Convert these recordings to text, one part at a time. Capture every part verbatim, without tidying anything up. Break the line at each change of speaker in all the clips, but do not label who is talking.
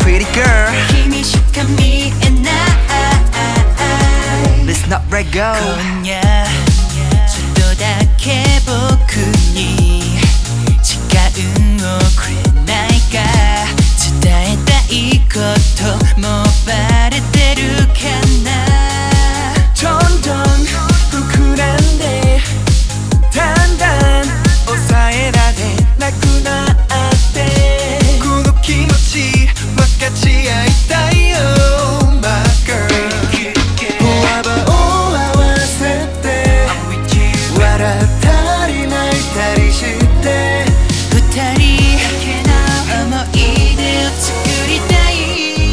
pretty girl
君しか見えない
Let's not let go
今夜ちょっとだけ僕に時間をくれないか伝えたいこともうバレてるかな
どんどん膨らんでだんだん抑えられなくなってこの気持ち分かち合いたいよ My girl 歩幅を合わせて笑ったり泣いたりして
二人だけの思い出を作りたい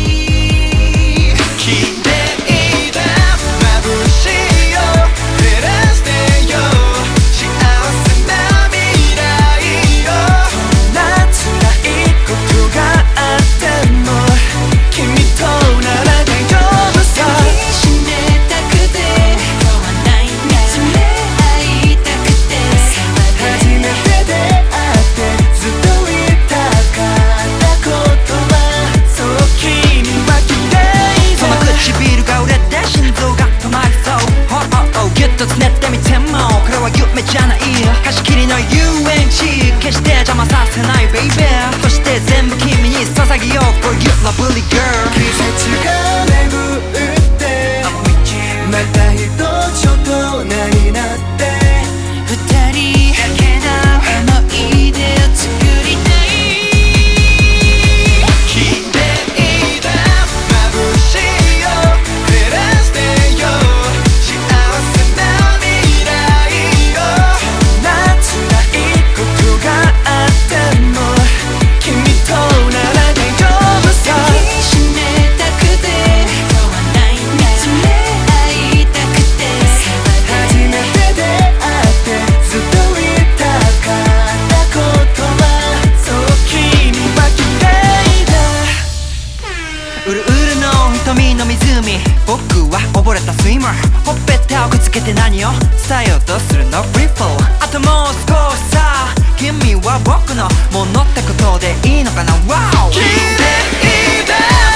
綺麗だ眩しいよ照らしてよ幸せな未来よこんな辛いことがあっても君となら大丈夫さ
抱きしめたくて終わらないんだ見つめ合いたくて
初めて出会ってずっと言いたかったことはそう君は綺麗だその唇が売れて心臓が止まりそう Oh oh oh ギュッとつねってみてもこれは夢じゃない貸し切りの遊園地決して邪魔させない baby そして全部君に捧げよう For you lovely girl 季節が巡ってまた一つ大人になって
二人だけの思い出を作りたい
綺麗だ眩しいよ照らしてよ幸せな未来よこんな辛いことがあっても君となら大丈夫さ
抱きしめたくて終わらないんだ見つめ合いたくて
初めて出会ってずっと言いたかったことはそう君は綺麗だうるうるの瞳の湖僕は溺れたスイマーほっぺたをくっつけて何を伝えようとするの Free fall あともう少しさ君は僕のものってことでいいのかな Wow 綺麗だ